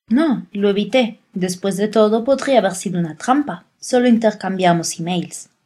No, lo evité. Después de todo, podría haber sido una trampa. Solo intercambiamos emails.